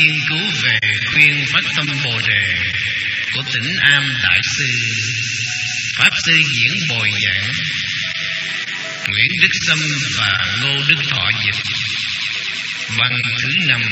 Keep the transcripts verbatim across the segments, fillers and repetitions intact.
nghiên cứu về khuyên phát tâm Bồ Đề của tỉnh Am Đại Sư Pháp Sư Diễn bồi giảng, Nguyễn Đức Sâm và Ngô Đức Thọ dịch. Văn thứ năm.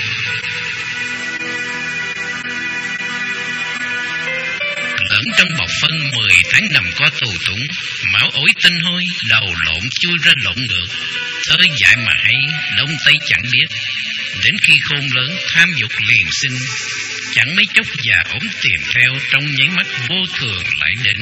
Lẫn trong bọc phân mười tháng nằm co tù túng, máu ối tinh hôi, đầu lộn chui ra lộn ngược. Ơi dại mà hay, đông tây chẳng biết. Đến khi khôn lớn, tham dục liền sinh. Chẳng mấy chốc già ốm tìm theo, trong nháy mắt vô thường lại đến.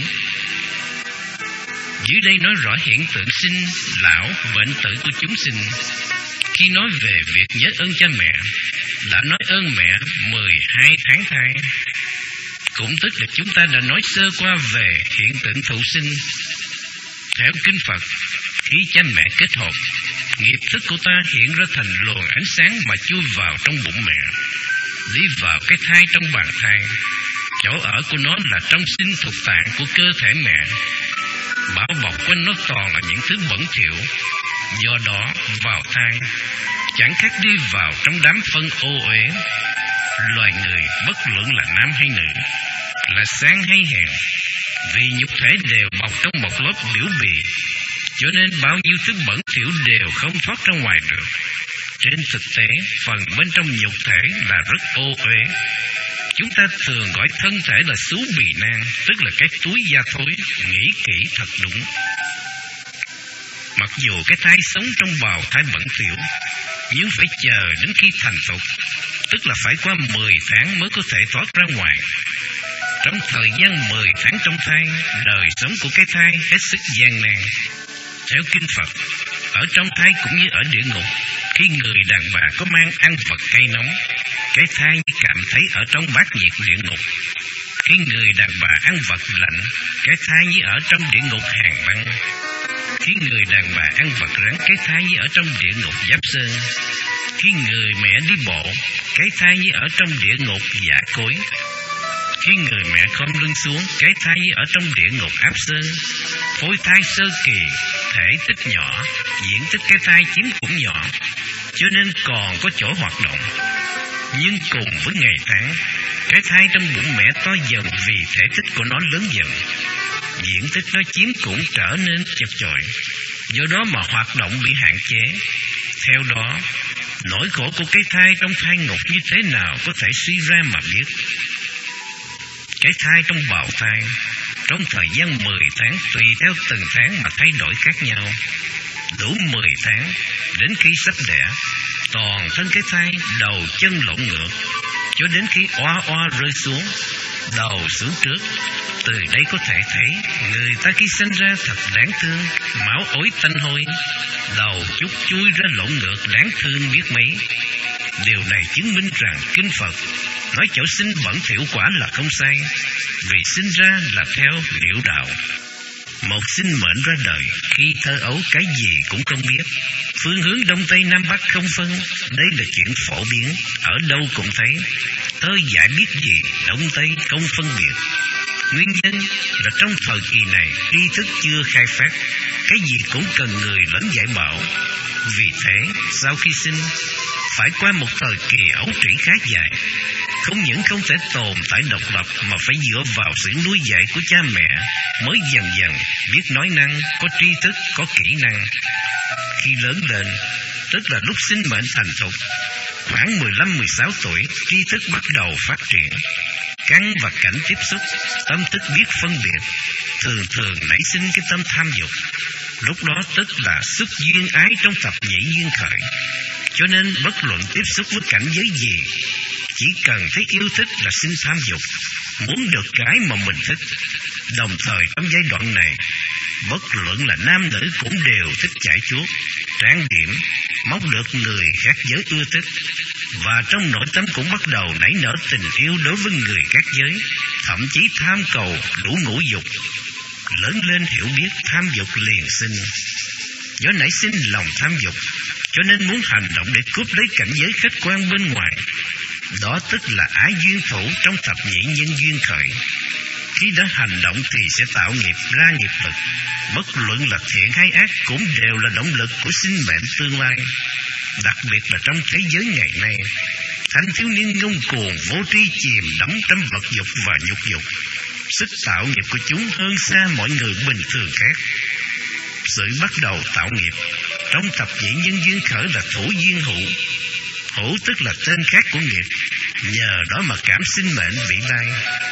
Dưới đây nói rõ hiện tượng sinh, lão, bệnh tử của chúng sinh. Khi nói về việc nhớ ơn cha mẹ, đã nói ơn mẹ mười hai tháng thai. Cũng tức là chúng ta đã nói sơ qua về hiện tượng thụ sinh. Theo kinh Phật, khi cha mẹ kết hợp, nghiệp thức của ta hiện ra thành luồng ánh sáng mà chui vào trong bụng mẹ, đi vào cái thai trong bàng thai. Chỗ ở của nó là trong sinh thuộc tạng của cơ thể mẹ. Bảo bọc quanh nó toàn là những thứ bẩn thỉu. Do đó vào thai chẳng khác đi vào trong đám phân ô uế. Loài người bất luận là nam hay nữ, là sáng hay hèn, vì nhục thể đều bọc trong một lớp biểu bì, cho nên bao nhiêu thứ bẩn thỉu đều không thoát ra ngoài được. Trên thực tế, phần bên trong nhục thể là rất ô uế. Chúng ta thường gọi thân thể là xú bì nang, tức là cái túi da thối. Nghĩ kỹ thật đúng. Mặc dù cái thai sống trong bào thai bẩn thỉu, nhưng phải chờ đến khi thành thục, tức là phải qua mười tháng mới có thể thoát ra ngoài. Trong thời gian mười tháng trong thai, đời sống của cái thai hết sức gian nan. Theo kinh Phật, ở trong thai cũng như ở địa ngục, khi người đàn bà có mang ăn vật cay nóng, cái thai cảm thấy ở trong bát nhiệt địa ngục. Khi người đàn bà ăn vật lạnh, cái thai như ở trong địa ngục hàn băng. Khi người đàn bà ăn vật rắn, cái thai như ở trong địa ngục Giáp Sơn. Khi người mẹ đi bộ, cái thai như ở trong địa ngục Dạ Cối. Khi người mẹ khom lưng xuống, cái thai như ở trong địa ngục Áp Sơn. Phôi thai sơ kỳ, thể tích nhỏ, diện tích cái thai chiếm cũng nhỏ, cho nên còn có chỗ hoạt động. Nhưng cùng với ngày tháng, cái thai trong bụng mẹ to dần vì thể tích của nó lớn dần. Diện tích nó chiếm cũng trở nên chật chội, do đó mà hoạt động bị hạn chế. Theo đó, nỗi khổ của cái thai trong thai ngục như thế nào có thể suy ra mà biết. Cái thai trong bào thai, trong thời gian mười tháng, tùy theo từng tháng mà thay đổi khác nhau. Đủ mười tháng, đến khi sắp đẻ, toàn thân cái thai đầu chân lộn ngược, cho đến khi oa oa rơi xuống, đầu xuống trước. Từ đây có thể thấy người ta khi sinh ra thật đáng thương, máu ối tanh hôi, đầu chút chui ra lộn ngược, đáng thương biết mấy. Điều này chứng minh rằng kinh Phật nói chỗ sinh bẩn thỉu quả là không sai, vì sinh ra là theo liễu đạo. Một sinh mệnh ra đời, khi thơ ấu cái gì cũng không biết, phương hướng đông tây nam bắc không phân, đây là chuyện phổ biến, ở đâu cũng thấy. Thơ dại biết gì đông tây không phân biệt. Nguyên nhân là trong thời kỳ này tri thức chưa khai phát, cái gì cũng cần người lớn dạy bảo. Vì thế sau khi sinh phải qua một thời kỳ ấu trĩ khá dài, không những không thể tồn tại độc lập mà phải dựa vào sự nuôi dạy của cha mẹ mới dần dần biết nói năng, có tri thức, có kỹ năng. Khi lớn lên, tức là lúc sinh mệnh thành thục, khoảng mười lăm mười sáu tuổi, tri thức bắt đầu phát triển. Căn và cảnh tiếp xúc, tâm thức biết phân biệt, thường thường nảy sinh cái tâm tham dục. Lúc đó tức là xúc duyên ái trong thập nhị duyên khởi. Cho nên bất luận tiếp xúc với cảnh giới gì, chỉ cần thấy yêu thích là sinh tham dục, muốn được cái mà mình thích. Đồng thời trong giai đoạn này, bất luận là nam nữ cũng đều thích chải chuốt, trang điểm, mong được người khác giới ưa thích. Và trong nội tâm cũng bắt đầu nảy nở tình yêu đối với người khác giới, thậm chí tham cầu đủ ngũ dục. Lớn lên hiểu biết tham dục liền sinh. Do nảy sinh lòng tham dục, cho nên muốn hành động để cướp lấy cảnh giới khách quan bên ngoài. Đó tức là ái duyên thủ trong thập nhị nhân duyên khởi. Khi đã hành động thì sẽ tạo nghiệp ra nghiệp lực. Bất luận là thiện hay ác cũng đều là động lực của sinh mệnh tương lai. Đặc biệt là trong thế giới ngày nay, thanh thiếu niên ngông cuồng vô tri chìm đắm trong vật dục và nhục dục. Sức tạo nghiệp của chúng hơn xa mọi người bình thường khác. Sự bắt đầu tạo nghiệp trong thập nhị nhân duyên khởi là thủ duyên hữu. Hữu tức là tên khác của nghiệp, nhờ đó mà cảm sinh mệnh vị lai.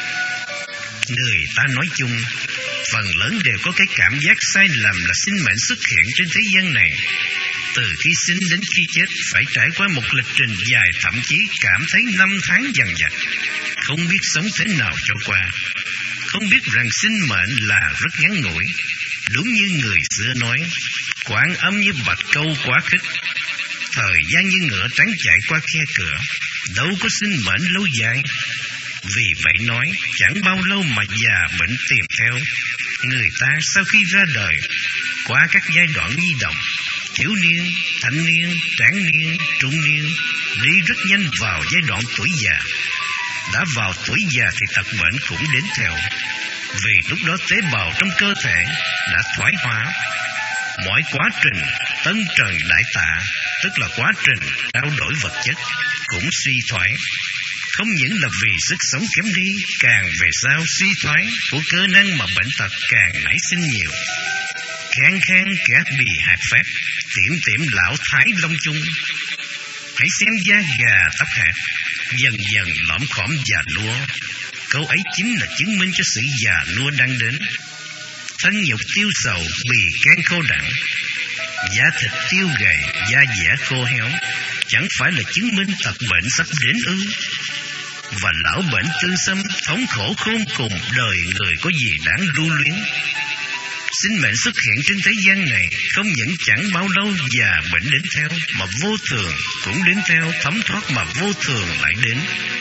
Người ta nói chung, phần lớn đều có cái cảm giác sai lầm là sinh mệnh xuất hiện trên thế gian này. Từ khi sinh đến khi chết phải trải qua một lịch trình dài, thậm chí cảm thấy năm tháng dằng dặc, không biết sống thế nào cho qua. Không biết rằng sinh mệnh là rất ngắn ngủi. Đúng như người xưa nói, quãng âm như bạch câu quá khích. Thời gian như ngựa trắng chạy qua khe cửa, đâu có sinh mệnh lâu dài. Vì vậy nói, chẳng bao lâu mà già bệnh tìm theo. Người ta sau khi ra đời, qua các giai đoạn nhi đồng, thiếu niên, thanh niên, tráng niên, trung niên, đi rất nhanh vào giai đoạn tuổi già. Đã vào tuổi già thì tật bệnh cũng đến theo. Vì lúc đó tế bào trong cơ thể đã thoái hóa. Mọi quá trình tân trần đại tạ, tức là quá trình trao đổi vật chất, cũng suy thoái. Không những là vì sức sống kém đi, càng về sau suy thoái của cơ năng mà bệnh tật càng nảy sinh nhiều. Khang khang kẻ bì hạt phát, tiệm tiệm lão thái long chung. Hãy xem da gà tóc hạt, dần dần lõm khõm già nua. Câu ấy chính là chứng minh cho sự già nua đang đến. Thân nhục tiêu sầu, bì can khô đẳng, da thịt tiêu gầy, da dẻ khô héo, chẳng phải là chứng minh tật bệnh sắp đến ư? Và lão bệnh tương xâm, thống khổ khôn cùng, đời người có gì đáng lưu luyến? Sinh mệnh xuất hiện trên thế gian này, không những chẳng bao lâu già bệnh đến theo, mà vô thường cũng đến theo, thấm thoát mà vô thường lại đến.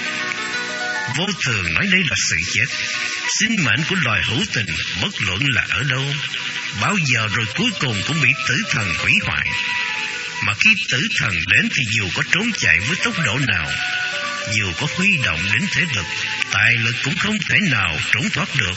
Vô thường nói đây là sự chết. Sinh mệnh của loài hữu tình, bất luận là ở đâu, bao giờ rồi cuối cùng cũng bị tử thần hủy hoại. Mà khi tử thần đến thì dù có trốn chạy với tốc độ nào, dù có huy động đến thế lực, tài lực cũng không thể nào trốn thoát được.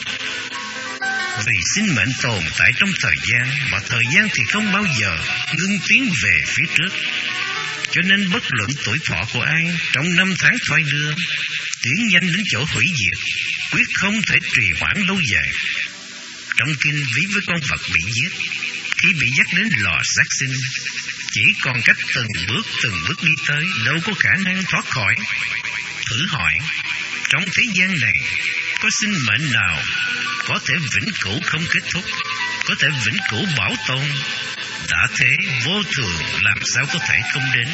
Vì sinh mệnh tồn tại trong thời gian, mà thời gian thì không bao giờ ngưng tiến về phía trước. Cho nên bất luận tuổi thọ của ai, trong năm tháng thoái đưa, tiến nhanh đến chỗ hủy diệt, quyết không thể trì hoãn lâu dài. Trong kinh ví với con vật bị giết, khi bị dắt đến lò sát sinh, chỉ còn cách từng bước từng bước đi tới, đâu có khả năng thoát khỏi. Thử hỏi, trong thế gian này, có sinh mệnh nào có thể vĩnh cửu không kết thúc, có thể vĩnh cửu bảo tồn? Đã thế, vô thường làm sao có thể không đến?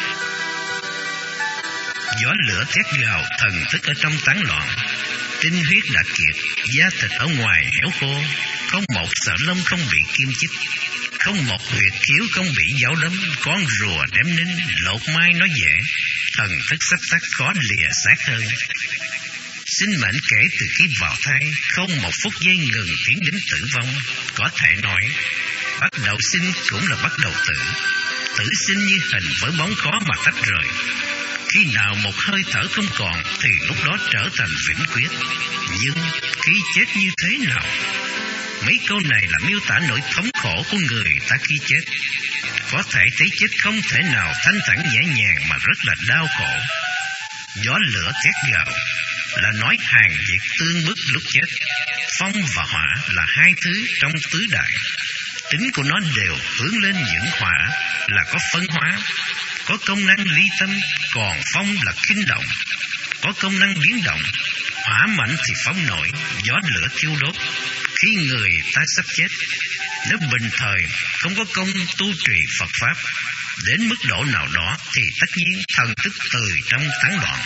Gió lửa thét gào, thần thức ở trong tán loạn, tinh huyết đã kiệt, da thịt ở ngoài héo khô, không một sợi lông không bị kim chích, không một huyệt khiếu không bị giáo đấm, con rùa đếm nín, lột mai nói dễ, thần thức sắp tắt khó lìa xác hơi. Sinh mệnh kể từ khi vào thai, không một phút giây ngừng tiến đến tử vong. Có thể nói, bắt đầu sinh cũng là bắt đầu tử. Tử sinh như hình với bóng khó mà tách rời. Khi nào một hơi thở không còn thì lúc đó trở thành vĩnh quyết. Nhưng khi chết như thế nào? Mấy câu này là miêu tả nỗi thống khổ của người ta khi chết. Có thể thấy chết không thể nào thanh thản nhẹ nhàng mà rất là đau khổ. Gió lửa thét gào là nói hàng việc tương bức lúc chết. Phong và hỏa là hai thứ trong tứ đại. Tính của nó đều hướng lên những hỏa là có phân hóa, có công năng ly tâm, còn phong là kinh động, có công năng biến động. Hỏa mạnh thì phóng nổi, gió lửa thiêu đốt. Khi người ta sắp chết, nếu bình thời không có công tu trì Phật Pháp, đến mức độ nào đó thì tất nhiên thần thức từ trong tán loạn.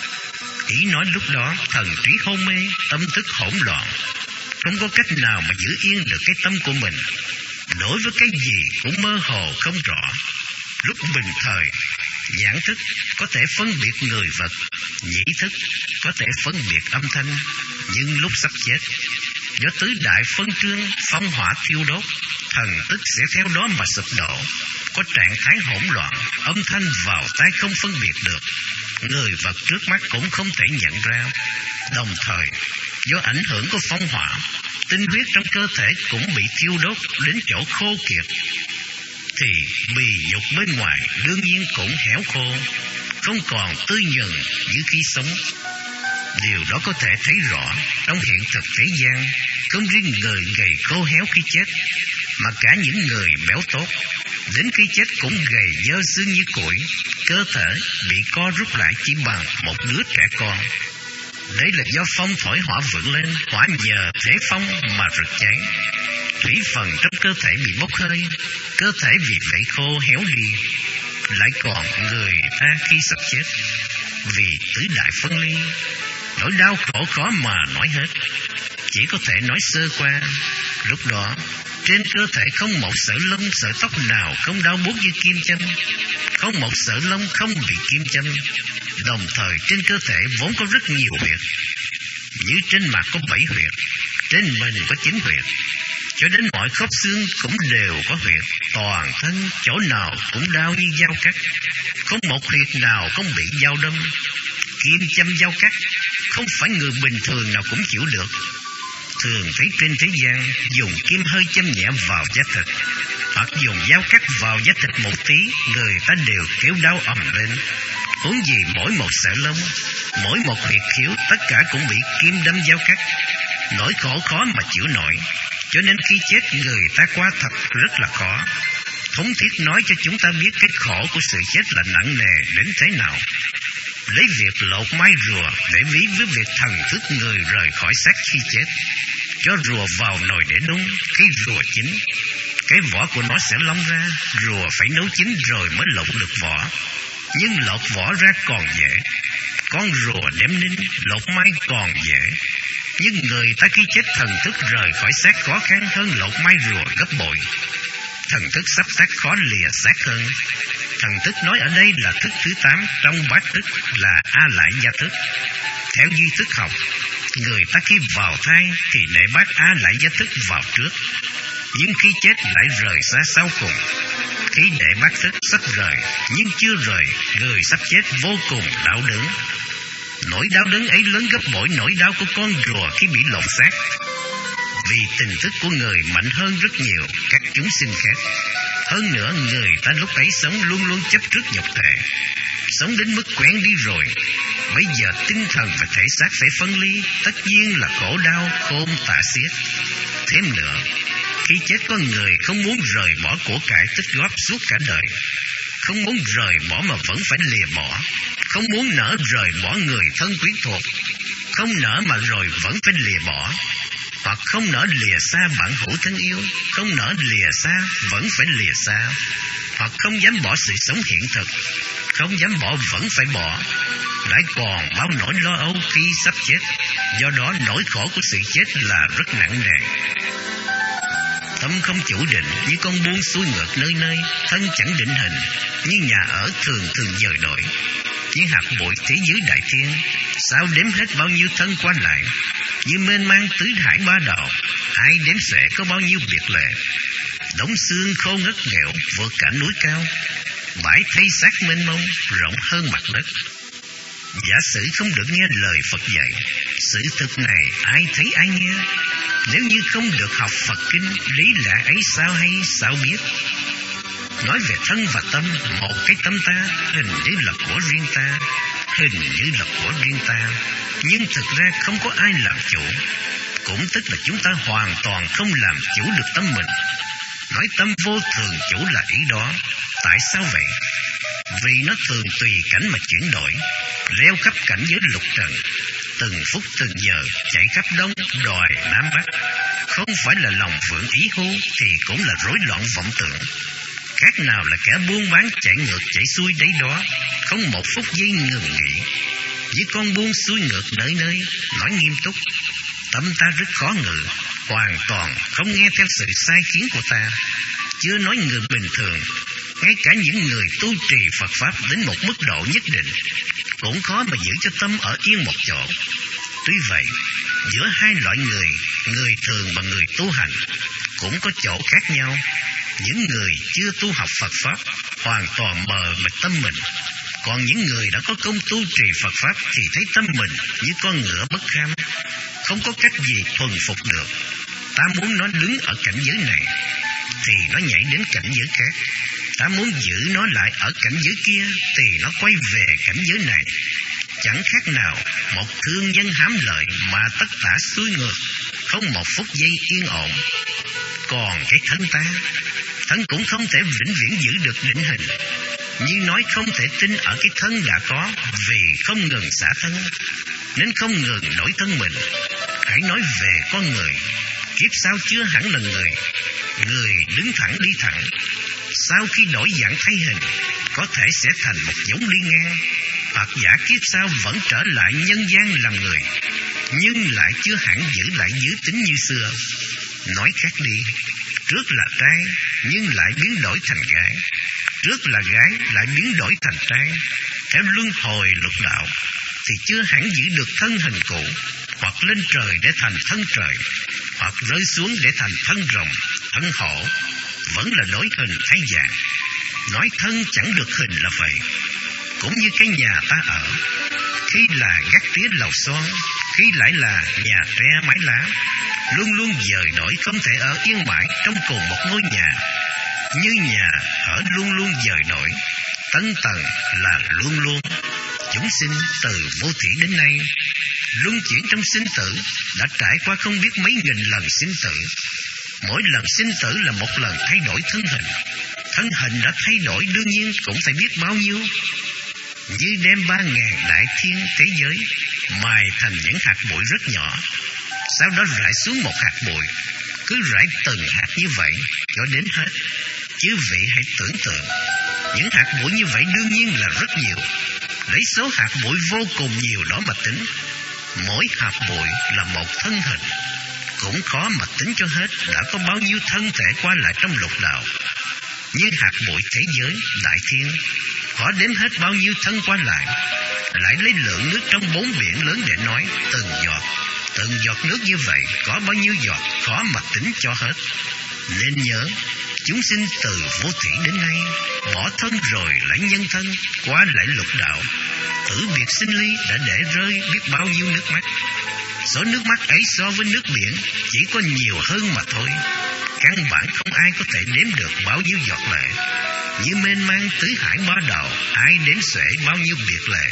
Ý nói lúc đó thần trí hôn mê, tâm thức hỗn loạn, không có cách nào mà giữ yên được cái tâm của mình. Đối với cái gì cũng mơ hồ không rõ. Lúc bình thời, nhãn thức có thể phân biệt người vật, nhĩ thức có thể phân biệt âm thanh. Nhưng lúc sắp chết, do tứ đại phân trương, phong hỏa thiêu đốt, thần thức sẽ theo đó mà sụp đổ, có trạng thái hỗn loạn, âm thanh vào tai không phân biệt được, người vật trước mắt cũng không thể nhận ra. Đồng thời, do ảnh hưởng của phong hỏa, tinh huyết trong cơ thể cũng bị thiêu đốt đến chỗ khô kiệt, thì bì dục bên ngoài đương nhiên cũng héo khô. không còn tươi nhuần như khi sống. Điều đó có thể thấy rõ trong hiện thực thế gian, không riêng người gầy khô héo khi chết, mà cả những người béo tốt đến khi chết cũng gầy nhơ xương như củi, cơ thể bị co rút lại chỉ bằng một đứa trẻ con. Đấy là do phong thổi hỏa vượng lên, hỏa nhờ thế phong mà rực cháy. Thủy phần trong cơ thể bị bốc hơi, cơ thể vì vậy khô héo đi. Lại còn người ta khi sắp chết, vì tứ đại phân ly, nỗi đau khổ khó mà nói hết, chỉ có thể nói sơ qua. Lúc đó trên cơ thể không một sợi lông sợi tóc nào không đau buốt như kim châm, không một sợi lông không bị kim châm. Đồng thời trên cơ thể vốn có rất nhiều huyệt, như trên mặt có bảy huyệt, trên mình có chín huyệt, cho đến mọi khớp xương cũng đều có huyệt. Toàn thân chỗ nào cũng đau như dao cắt, không một huyệt nào không bị dao đâm. Kim châm dao cắt không phải người bình thường nào cũng chịu được. Thường thấy trên thế gian dùng kim hơi châm nhẹ vào da thịt, hoặc dùng dao cắt vào da thịt một tí, người ta đều kêu đau ầm lên. Huống gì mỗi một sợi lông, mỗi một huyệt khiếu, tất cả cũng bị kim đâm dao cắt. Nỗi khổ khó mà chịu nổi, cho nên khi chết người ta qua thật rất là khó. Thống thiết nói cho chúng ta biết cái khổ của sự chết là nặng nề đến thế nào. Lấy việc lột mai rùa để ví với việc thần thức người rời khỏi xác khi chết. Cho rùa vào nồi để nung, khi rùa chín, cái vỏ của nó sẽ lông ra. Rùa phải nấu chín rồi mới lột được vỏ, nhưng lột vỏ ra còn dễ. Con rùa đem ninh, lột mai còn dễ. Nhưng người ta khi chết thần thức rời khỏi xác khó khăn hơn lột mai rùa gấp bội. Thần thức sắp xác khó lìa xác hơn. Thần thức nói ở đây là thức thứ tám trong bát thức, là A Lại Gia thức. Theo duy thức học, người ta khi vào thai thì để bát A Lại Gia thức vào trước, nhưng khi chết lại rời xa sau cùng. Khi để bát thức sắp rời nhưng chưa rời, người sắp chết vô cùng đau đớn. Nỗi đau đớn ấy lớn gấp bội nỗi đau của con rùa khi bị lột xác. Vì tình thức của người mạnh hơn rất nhiều các chúng sinh khác. Hơn nữa người ta lúc ấy sống luôn luôn chấp trước nhục thể, sống đến mức quen đi rồi. Bây giờ tinh thần và thể xác phải phân ly, tất nhiên là khổ đau khôn tả xiết. Thêm nữa, khi chết có người không muốn rời bỏ của cải tích góp suốt cả đời, không muốn rời bỏ mà vẫn phải lìa bỏ, không muốn nỡ rời bỏ người thân quyến thuộc, không nỡ mà rồi vẫn phải lìa bỏ, hoặc không nỡ lìa xa bạn hữu thân yêu, không nỡ lìa xa vẫn phải lìa xa, hoặc không dám bỏ sự sống hiện thực, không dám bỏ vẫn phải bỏ, lại còn bao nỗi lo âu khi sắp chết. Do đó nỗi khổ của sự chết là rất nặng nề. Tâm không chủ định như con buông xuôi ngược nơi nơi, thân chẳng định hình như nhà ở thường thường dời đổi. Như hạt bụi thế giới đại thiên, sao đếm hết bao nhiêu thân qua lại, như mênh mang tứ hải ba đạo, ai đếm xuể có bao nhiêu biệt lệ. Đống xương khô ngất nghèo vượt cả núi cao, bãi thây xác mênh mông rộng hơn mặt đất. Giả sử không được nghe lời Phật dạy, sự thực này ai thấy ai nghe. Nếu như không được học Phật kinh, lý lẽ ấy sao hay sao biết. Nói về thân và tâm, một cái tâm ta hình như là của riêng ta, hình như là của riêng ta, nhưng thực ra không có ai làm chủ. Cũng tức là chúng ta hoàn toàn không làm chủ được tâm mình. Nói tâm vô thường chủ là ý đó. Tại sao vậy? Vì nó thường tùy cảnh mà chuyển đổi, leo khắp cảnh giới lục trần, từng phút từng giờ chạy khắp đông đòi nam bắc. Không phải là lòng phượng ý hô thì cũng là rối loạn vọng tưởng. Khác nào là kẻ buôn bán chạy ngược chạy xuôi đấy đó, không một phút giây ngừng nghỉ. Với con buôn xuôi ngược nơi nơi, nói nghiêm túc, tâm ta rất khó ngự, hoàn toàn không nghe theo sự sai khiến của ta. Chưa nói người bình thường, ngay cả những người tu trì Phật Pháp đến một mức độ nhất định cũng khó mà giữ cho tâm ở yên một chỗ. Tuy vậy, giữa hai loại người, người thường và người tu hành, cũng có chỗ khác nhau. Những người chưa tu học Phật Pháp hoàn toàn mờ mịt tâm mình, còn những người đã có công tu trì Phật Pháp thì thấy tâm mình như con ngựa bất kham, không có cách gì thuần phục được. Ta muốn nó đứng ở cảnh giới này, thì nó nhảy đến cảnh giới khác. Ta muốn giữ nó lại ở cảnh giới kia thì nó quay về cảnh giới này. Chẳng khác nào một thương nhân hám lợi mà tất tả xuôi ngược, không một phút giây yên ổn. Còn cái thân ta, thân cũng không thể vĩnh viễn giữ được định hình. Như nói không thể tin ở cái thân đã có, vì không ngừng xả thân nên không ngừng đổi thân mình. Hãy nói về con người, kiếp sau chưa hẳn là người. Người đứng thẳng đi thẳng, sau khi đổi dạng thay hình, có thể sẽ thành một giống đi ngang. Hoặc giả kiếp sau vẫn trở lại nhân gian làm người, nhưng lại chưa hẳn giữ lại giới tính như xưa. Nói khác đi, trước là trai nhưng lại biến đổi thành gái, trước là gái lại biến đổi thành trai. Theo luân hồi lục đạo thì chưa hẳn giữ được thân hình cũ, hoặc lên trời để thành thân trời, hoặc rơi xuống để thành thân rồng, thân hổ, vẫn là đổi hình thay dạng. Nói thân chẳng được hình là vậy. Cũng như cái nhà ta ở, khi là gác tía lầu xoan, khi lại là nhà tre mái lá, luôn luôn dời đổi, không thể ở yên mãi trong cùng một ngôi nhà. Như nhà ở luôn luôn dời đổi, tân tầng là luôn luôn. Chúng sinh từ vô thủy đến nay, luân chuyển trong sinh tử, đã trải qua không biết mấy nghìn lần sinh tử. Mỗi lần sinh tử là một lần thay đổi thân hình. Thân hình đã thay đổi đương nhiên cũng phải biết bao nhiêu. Như đem ba ngàn đại thiên thế giới mài thành những hạt bụi rất nhỏ, sau đó rải xuống một hạt bụi, cứ rải từng hạt như vậy cho đến hết. Chứ vị hãy tưởng tượng, những hạt bụi như vậy đương nhiên là rất nhiều. Lấy số hạt bụi vô cùng nhiều đó mà tính, mỗi hạt bụi là một thân hình. Cũng khó mà tính cho hết đã có bao nhiêu thân thể qua lại trong lục đạo. Như hạt bụi thế giới đại thiên, khó đếm hết bao nhiêu thân qua lại. Lại lấy lượng nước trong bốn biển lớn để nói, từng giọt, từng giọt nước như vậy có bao nhiêu giọt, khó mà tính cho hết. Nên nhớ, chúng sinh từ vô thủy đến nay, bỏ thân rồi lấy nhân thân, qua lại lục đạo, tử biệt sinh ly đã để rơi biết bao nhiêu nước mắt. Số nước mắt ấy so với nước biển chỉ có nhiều hơn mà thôi. Căn bản không ai có thể đếm được bao nhiêu giọt lệ. Như mênh mang tứ hải ba đạo, ai đếm xuể bao nhiêu biệt lệ.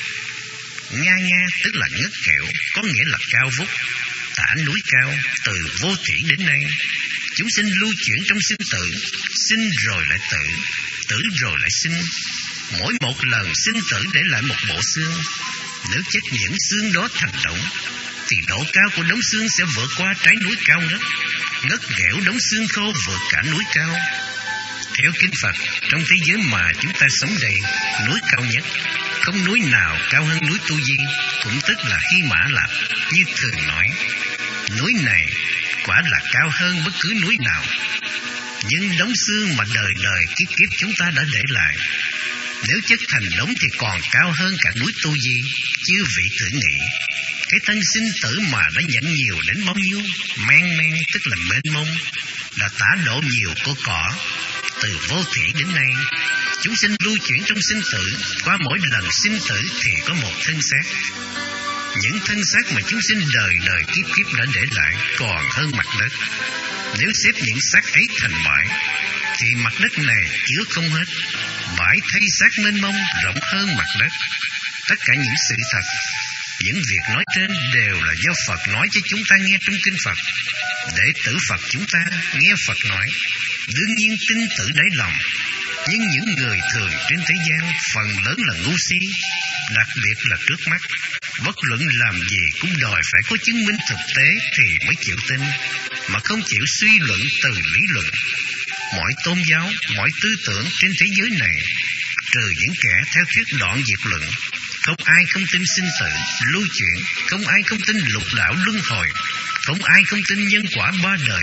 Nga nga tức là ngất kẹo, có nghĩa là cao vút. Tả núi cao, từ vô thủy đến nay, chúng sinh lưu chuyển trong sinh tử, sinh rồi lại tử, tử rồi lại sinh. Mỗi một lần sinh tử để lại một bộ xương. Nếu chết những xương đó thành động, thì độ cao của đống xương sẽ vượt qua trái núi cao ngất. Ngất nghẽo đống xương khô vượt cả núi cao. Theo kinh Phật, trong thế giới mà chúng ta sống đây, núi cao nhất, không núi nào cao hơn núi Tu Di, cũng tức là Hy Mã Lạp. Như thường nói, núi này quả là cao hơn bất cứ núi nào. Nhưng đống xương mà đời đời kiếp kiếp chúng ta đã để lại, nếu chất thành đống thì còn cao hơn cả núi Tu Di. Chư vị thử nghĩ, cái thân sinh tử mà đã nhận nhiều đến bao nhiêu, men men tức là mênh mông, đã tả độ nhiều của cỏ. Từ vô thủy đến nay, chúng sinh lưu chuyển trong sinh tử, qua mỗi lần sinh tử thì có một thân xác. Những thân xác mà chúng sinh đời đời kiếp kiếp đã để lại còn hơn mặt đất. Nếu xếp những xác ấy thành bãi, thì mặt đất này chứa không hết. Bãi thay xác mênh mông rộng hơn mặt đất. Tất cả những sự thật, những việc nói trên đều là do Phật nói cho chúng ta nghe trong kinh Phật. Đệ tử Phật chúng ta nghe Phật nói, đương nhiên tin tưởng đáy lòng. Nhưng những người thường trên thế gian phần lớn là ngu si, đặc biệt là trước mắt. Bất luận làm gì cũng đòi phải có chứng minh thực tế thì mới chịu tin, mà không chịu suy luận từ lý luận. Mọi tôn giáo, mọi tư tưởng trên thế giới này, trừ những kẻ theo thuyết đoạn diệt luận, không ai không tin sinh tử, lưu chuyển, không ai không tin lục đạo luân hồi, không ai không tin nhân quả ba đời.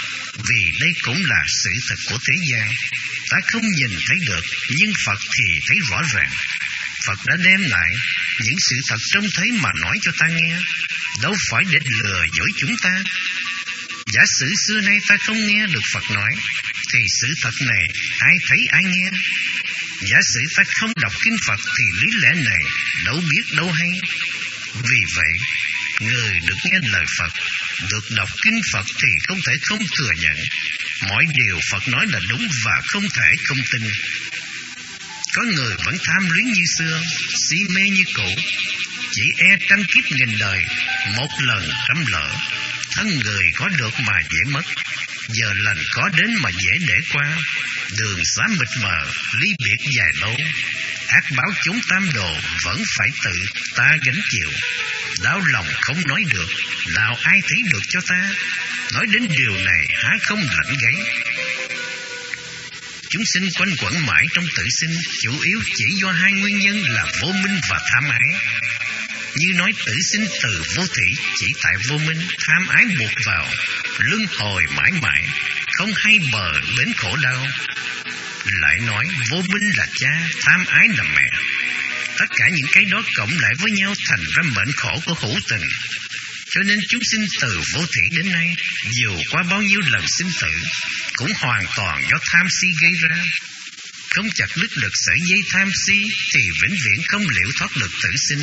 Vì đây cũng là sự thật của thế gian. Ta không nhìn thấy được, nhưng Phật thì thấy rõ ràng. Phật đã đem lại những sự thật trông thấy mà nói cho ta nghe, đâu phải để lừa dối chúng ta. Giả sử xưa nay ta không nghe được Phật nói, thì sự thật này ai thấy ai nghe. Giả sử ta không đọc kinh Phật thì lý lẽ này đâu biết đâu hay. Vì vậy, người được nghe lời Phật, được đọc kinh Phật thì không thể không thừa nhận Mọi điều Phật nói là đúng và không thể không tin. Có người vẫn tham luyến như xưa, si mê như cũ, chỉ e trăm kiếp nghìn đời, một lần trăm lỡ. Thân người có được mà dễ mất, giờ lành có đến mà dễ để qua. Đường xá mịt mờ, ly biệt dài lâu, ác báo chúng tam đồ vẫn phải tự ta gánh chịu. Đau lòng không nói được, nào ai thấy được cho ta. Nói đến điều này há không lạnh gáy. Chúng sinh quanh quẩn mãi trong tự sinh, chủ yếu chỉ do hai nguyên nhân là vô minh và tham ái. Như nói tử sinh từ vô thủy, chỉ tại vô minh, tham ái buộc vào, luân hồi mãi mãi, không hay bờ bến khổ đau. Lại nói vô minh là cha, tham ái là mẹ. Tất cả những cái đó cộng lại với nhau thành ra mệnh khổ của hữu tình. Cho nên chúng sinh từ vô thủy đến nay, dù qua bao nhiêu lần sinh tử, cũng hoàn toàn do tham si gây ra. Không chặt đứt được sợi dây tham si thì vĩnh viễn không liễu thoát được tử sinh.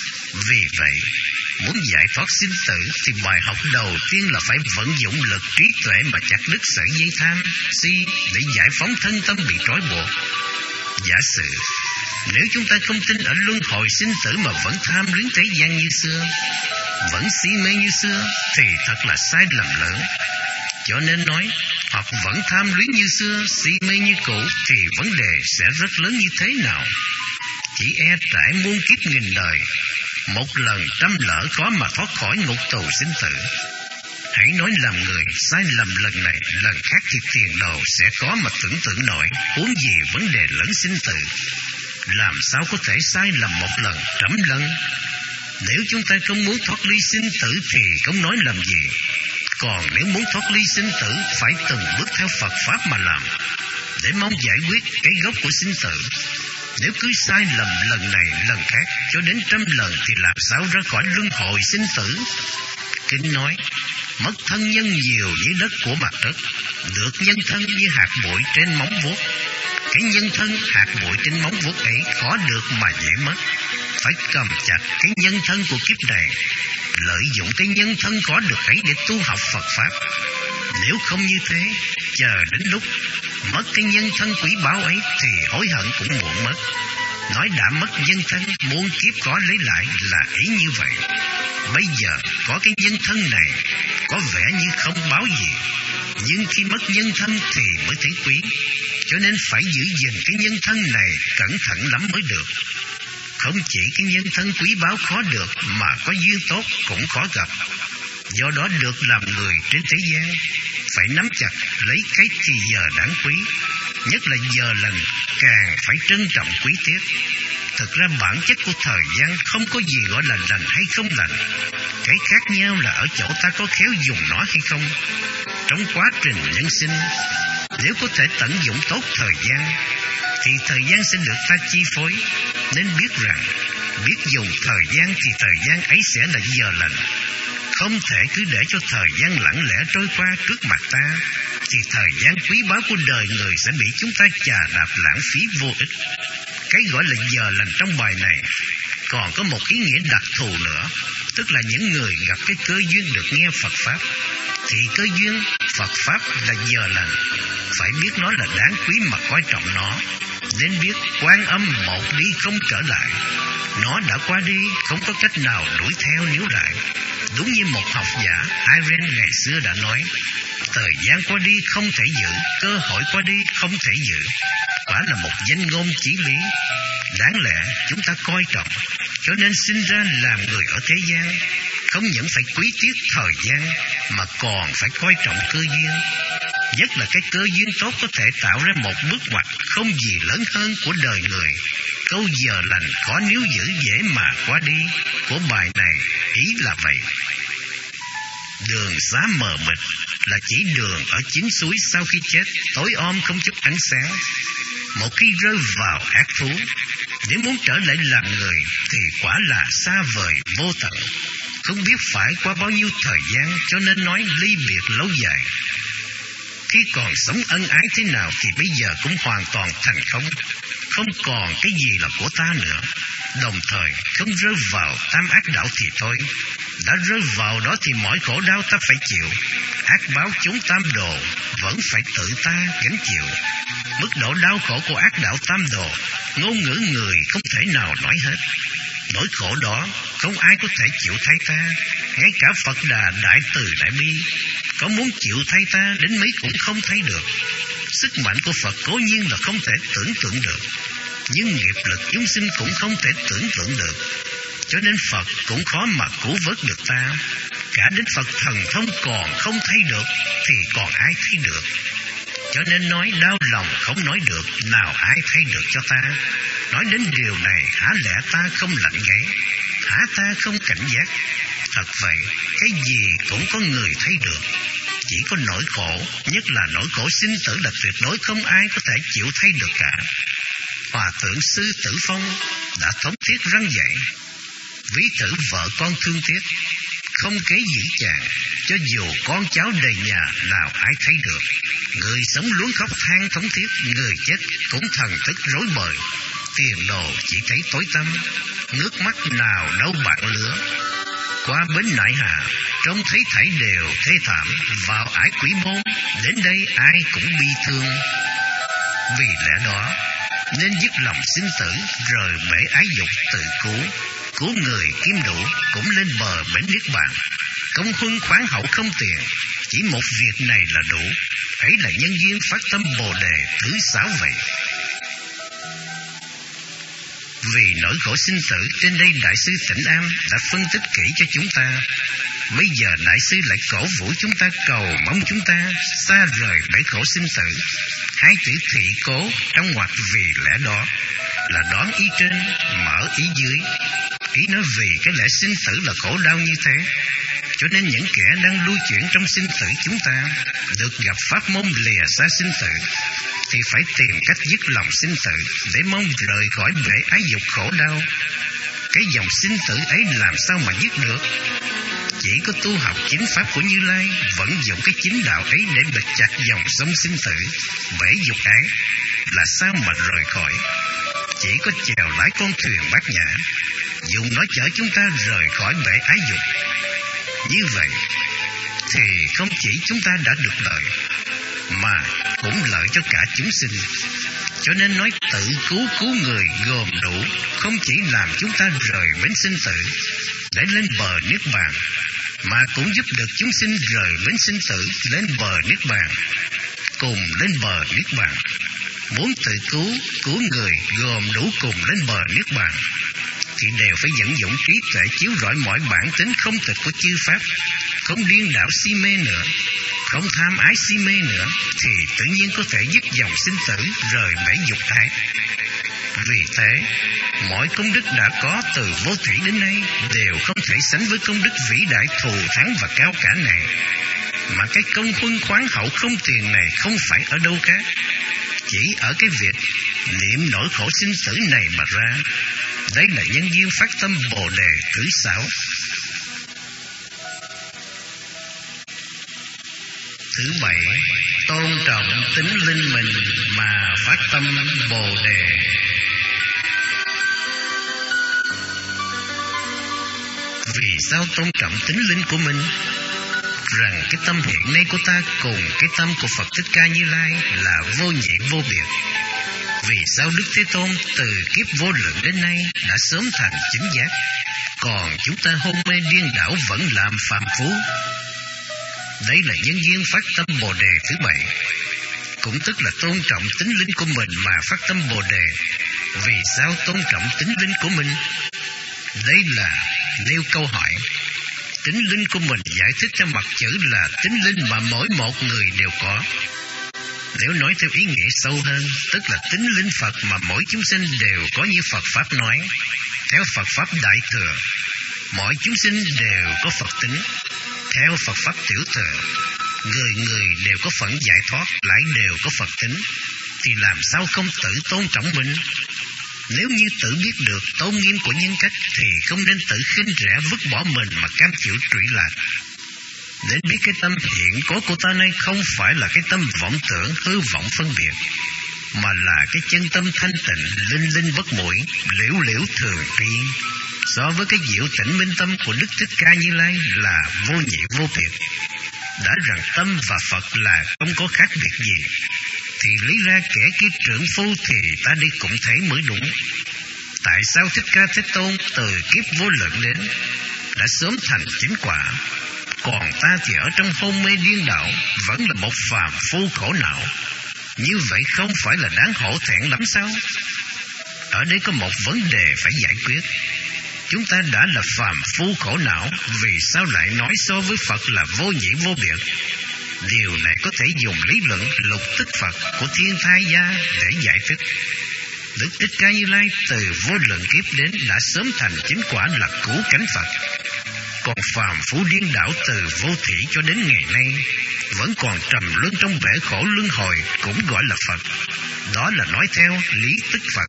Vì vậy, muốn giải thoát sinh tử thì bài học đầu tiên là phải vận dụng lực trí tuệ mà chặt đứt sợi dây tham si để giải phóng thân tâm bị trói buộc. Giả sử nếu chúng ta không tin ở luân hồi sinh tử mà vẫn tham luyến thế gian như xưa, vẫn si mê như xưa, thì thật là sai lầm lớn. Cho nên nói, hoặc vẫn tham luyến như xưa, si mê như cũ, thì vấn đề sẽ rất lớn như thế nào. Chỉ e trải muôn kiếp nghìn đời, một lần trăm lỡ khó mà thoát khỏi ngục tù sinh tử. Hãy nói làm người sai lầm lần này, lần khác thì tiền đồ sẽ có mà tưởng tượng nổi, huống gì vấn đề lẫn sinh tử. Làm sao có thể sai lầm một lần trăm lần? Nếu chúng ta không muốn thoát ly sinh tử thì không nói làm gì. Còn nếu muốn thoát ly sinh tử, phải từng bước theo Phật Pháp mà làm, để mong giải quyết cái gốc của sinh tử. Nếu cứ sai lầm lần này lần khác cho đến trăm lần thì làm sao ra khỏi luân hồi sinh tử? Kinh nói, mất thân nhân nhiều như đất của mặt đất, được nhân thân như hạt bụi trên móng vuốt. Cái nhân thân hạt bụi trên móng vuốt ấy khó được mà dễ mất. Phải cầm chặt cái nhân thân của kiếp này, lợi dụng cái nhân thân có được ấy để tu học Phật Pháp. Nếu không như thế, chờ đến lúc mất cái nhân thân quý báu ấy thì hối hận cũng muộn mất. Nói đã mất nhân thân, muôn kiếp có lấy lại là ý như vậy. Bây giờ có cái nhân thân này, có vẻ như không báo gì, nhưng khi mất nhân thân thì mới thấy quý. Cho nên phải giữ gìn cái nhân thân này cẩn thận lắm mới được. Không chỉ cái nhân thân quý báu khó được, mà có duyên tốt cũng khó gặp. Do đó được làm người trên thế gian, phải nắm chặt lấy cái thì giờ đáng quý, nhất là giờ lành càng phải trân trọng quý tiếc. Thực ra bản chất của thời gian không có gì gọi là lành hay không lành. Cái khác nhau là ở chỗ ta có khéo dùng nó hay không. Trong quá trình nhân sinh, nếu có thể tận dụng tốt thời gian, thì thời gian sẽ được ta chi phối. Nên biết rằng, biết dùng thời gian thì thời gian ấy sẽ là giờ lành. Không thể cứ để cho thời gian lặng lẽ trôi qua trước mặt ta, thì thời gian quý báu của đời người sẽ bị chúng ta chà đạp lãng phí vô ích. Cái gọi là giờ lành trong bài này còn có một ý nghĩa đặc thù nữa, tức là những người gặp cái cơ duyên được nghe Phật Pháp, thì cơ duyên Phật Pháp là giờ lành. Phải biết nó là đáng quý mà coi trọng nó. Nên biết Quan Âm một đi không trở lại, nó đã qua đi, không có cách nào đuổi theo níu lại. Đúng như một học giả Irene ngày xưa đã nói, thời gian qua đi không thể giữ, cơ hội qua đi không thể giữ. Quả là một danh ngôn chỉ lý. Đáng lẽ chúng ta coi trọng. Cho nên sinh ra làm người ở thế gian, không những phải quý tiếc thời gian, mà còn phải coi trọng cơ duyên. Nhất là cái cơ duyên tốt có thể tạo ra một bước ngoặt không gì lớn hơn của đời người. Câu giờ lành khó níu giữ, dễ mà qua đi của bài này ý là vậy. Đường xá mờ mịt là chỉ đường ở chính suối sau khi chết, tối om không chút ánh sáng. Một khi rơi vào ác thú, nếu muốn trở lại làm người thì quả là xa vời vô tận. Không biết phải qua bao nhiêu thời gian, cho nên nói ly biệt lâu dài. Khi còn sống ân ái thế nào thì bây giờ cũng hoàn toàn thành không. Không còn cái gì là của ta nữa. Đồng thời không rơi vào tam ác đạo thì thôi. Đã rơi vào đó thì mọi khổ đau ta phải chịu. Ác báo chúng tam đồ vẫn phải tự ta gánh chịu. Mức độ đau khổ của ác đạo tam đồ, ngôn ngữ người không thể nào nói hết. Nỗi khổ đó không ai có thể chịu thay ta. Ngay cả Phật Đà Đại Từ Đại Bi có muốn chịu thay ta đến mấy cũng không thấy được. Sức mạnh của Phật cố nhiên là không thể tưởng tượng được, nhưng nghiệp lực chúng sinh cũng không thể tưởng tượng được. Cho nên Phật cũng khó mà cứu vớt được ta. Cả đến Phật thần thông còn không thấy được thì còn ai thấy được. Cho nên nói đau lòng không nói được, nào ai thấy được cho ta. Nói đến điều này há lẽ ta không lạnh gáy, há ta không cảnh giác. Thật vậy, cái gì cũng có người thấy được. Chỉ có nỗi khổ, nhất là nỗi khổ sinh tử là tuyệt đối không ai có thể chịu thấy được cả. Hòa thượng Sư Tử Phong đã thống thiết răng dạy: ví thử vợ con thương tiếc, không kế dĩ chàng, cho dù con cháu đầy nhà nào ai thấy được. Người sống luống khóc than thống thiết, người chết cũng thần thức rối bời. Tiền đồ chỉ thấy tối tăm, nước mắt nào đâu bạn lửa. Qua bến Nại Hà, trông thấy thảy đều thê thảm. Vào ải quỷ môn, đến đây ai cũng bi thương. Vì lẽ đó nên dứt lòng sinh tử, rời bể ái dục tự cứu. Cứu người kiếm đủ, cũng lên bờ bến niết bàn. Công huân khoáng hậu không tiền, chỉ một việc này là đủ. Ấy là nhân duyên phát tâm Bồ Đề thứ sáu vậy. Vì nỗi khổ sinh tử, trên đây Đại sư Tịnh Am đã phân tích kỹ cho chúng ta. Bây giờ Đại sư lại cổ vũ chúng ta, cầu mong chúng ta xa rời bể khổ sinh tử. Hai chữ thị cố trong ngoặc vì lẽ đó là đón ý trên, mở ý dưới. Ý nói vì cái lẽ sinh tử là khổ đau như thế, cho nên những kẻ đang lưu chuyển trong sinh tử chúng ta được gặp pháp môn lìa xa sinh tử thì phải tìm cách dứt lòng sinh tử để mong rời khỏi bể ái dục khổ đau. Cái dòng sinh tử ấy làm sao mà dứt được? Chỉ có tu học chính pháp của Như Lai, vận dụng cái chính đạo ấy để bịt chặt dòng sông sinh tử, bể dục ấy, là sao mà rời khỏi? Chỉ có chèo lái con thuyền Bát Nhã, dùng nó chở chúng ta rời khỏi bể ái dục. Như vậy thì không chỉ chúng ta đã được lợi, mà cũng lợi cho cả chúng sinh. Cho nên nói tự cứu cứu người gồm đủ, không chỉ làm chúng ta rời bến sinh tử để lên bờ niết bàn, mà cũng giúp được chúng sinh rời bến sinh tử lên bờ niết bàn, cùng lên bờ niết bàn. Muốn tự cứu cứu người gồm đủ cùng lên bờ niết bàn thì đều phải vận dụng trí tuệ chiếu rọi mọi bản tính không thực của chư pháp, không điên đảo si mê nữa, không tham ái si mê nữa, thì tự nhiên có thể dứt dòng sinh tử, rời bể dục ái. Vì thế, mọi công đức đã có từ vô thủy đến nay đều không thể sánh với công đức vĩ đại thù thắng và cao cả này. Mà cái công huân khoáng hậu không tiền này không phải ở đâu khác, chỉ ở cái việc niệm nỗi khổ sinh tử này mà ra. Đấy là nhân duyên phát tâm Bồ Đề thứ sáu. Thứ bảy, tôn trọng tính linh mình mà phát tâm Bồ Đề. Vì sao tôn trọng tính linh của mình? Rằng cái tâm hiện nay của ta cùng cái tâm của Phật Thích Ca Như Lai là vô nhị vô biệt. Vì sao Đức Thế Tôn từ kiếp vô lượng đến nay đã sớm thành chính giác, còn chúng ta hôn mê điên đảo vẫn làm phàm phu? Đây là nhân duyên phát tâm Bồ Đề thứ bảy, cũng tức là tôn trọng tính linh của mình mà phát tâm Bồ Đề. Vì sao tôn trọng tính linh của mình? Đây là nêu câu hỏi. Tính linh của mình giải thích theo mặt chữ là tính linh mà mỗi một người đều có. Nếu nói theo ý nghĩa sâu hơn, tức là tính linh Phật mà mỗi chúng sinh đều có như Phật Pháp nói. Theo Phật Pháp Đại Thừa, mỗi chúng sinh đều có Phật tính. Theo Phật Pháp Tiểu Thừa, người người đều có phận giải thoát, lại đều có Phật tính. Thì làm sao không tự tôn trọng mình? Nếu như tự biết được tôn nghiêm của nhân cách thì không nên tự khinh rẻ vứt bỏ mình mà cam chịu trụy lạc. đến biết cái tâm hiện có của ta nay không phải là cái tâm vọng tưởng hư vọng phân biệt, mà là cái chân tâm thanh tịnh, linh linh bất muội, liễu liễu thường tri. So với cái diệu tịnh minh tâm của Đức Thích Ca Như Lai là vô nhị vô biệt. Đã rằng tâm và Phật là không có khác biệt gì, thì lý ra kẻ kia trưởng phu thì ta đi cũng thấy mới đúng. Tại sao Thích Ca Thế Tôn từ kiếp vô lượng đến đã sớm thành chính quả, còn ta thì ở trong hôn mê điên đảo, vẫn là một phàm phu khổ não? Như vậy không phải là đáng hổ thẹn lắm sao? Ở đây có một vấn đề phải giải quyết. Chúng ta đã là phàm phu khổ não, vì sao lại nói so với Phật là vô nhị vô biệt? Điều này có thể dùng lý luận lục tức Phật của Thiên Thai Gia để giải thích. Đức Thích Ca Như Lai từ vô lượng kiếp đến đã sớm thành chính quả là cứu cánh Phật. Còn phàm phu điên đảo từ vô thủy cho đến ngày nay vẫn còn trầm luân trong bể khổ luân hồi, cũng gọi là Phật. Đó là nói theo lý tức Phật.